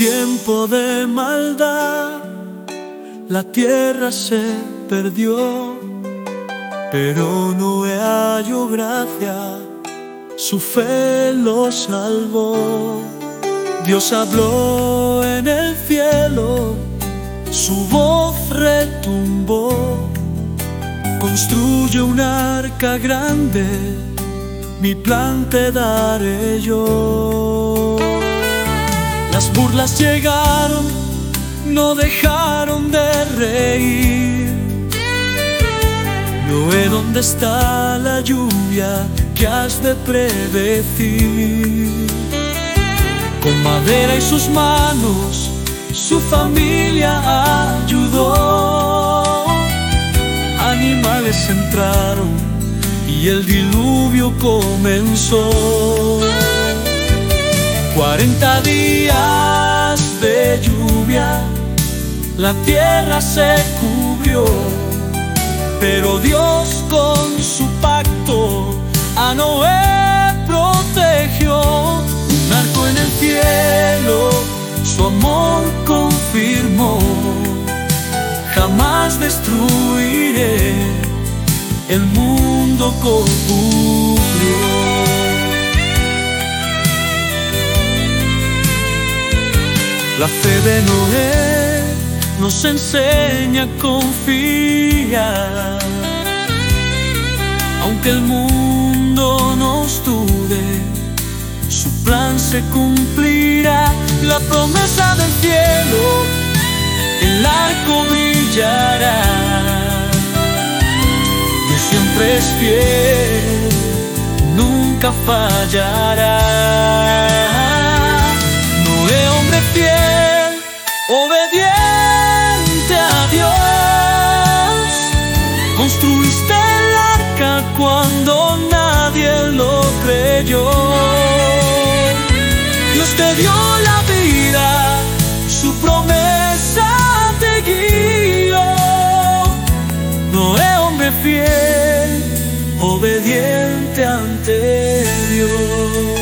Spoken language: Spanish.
tiempo de maldad, la tierra se perdió, pero Noé halló gracia, su fe lo salvó. Dios habló en el cielo, su voz retumbó. Construye un arca grande, mi plan te daré yo. Las burlas llegaron, no dejaron de reír. Noé, ¿dónde está la lluvia que has de predecir? Con madera y sus manos, su familia ayudó. Animales entraron y el diluvio comenzó. 40 días de lluvia, la tierra se cubrió, pero Dios con su pacto a Noé protegió. Un arco en el cielo, su amor confirmó. Jamás destruiré, el mundo concluyó. La fe de Noé nos enseña a confiar. Aunque el mundo nos dude, su plan se cumplirá. La promesa del cielo, el arco brillará. Dios siempre es fiel, nunca fallará. Noé, hombre fiel, obediente a Dios, construiste el arca cuando nadie lo creyó. Dios te dio la vida, su promesa te guió. Noé, hombre fiel, obediente ante Dios.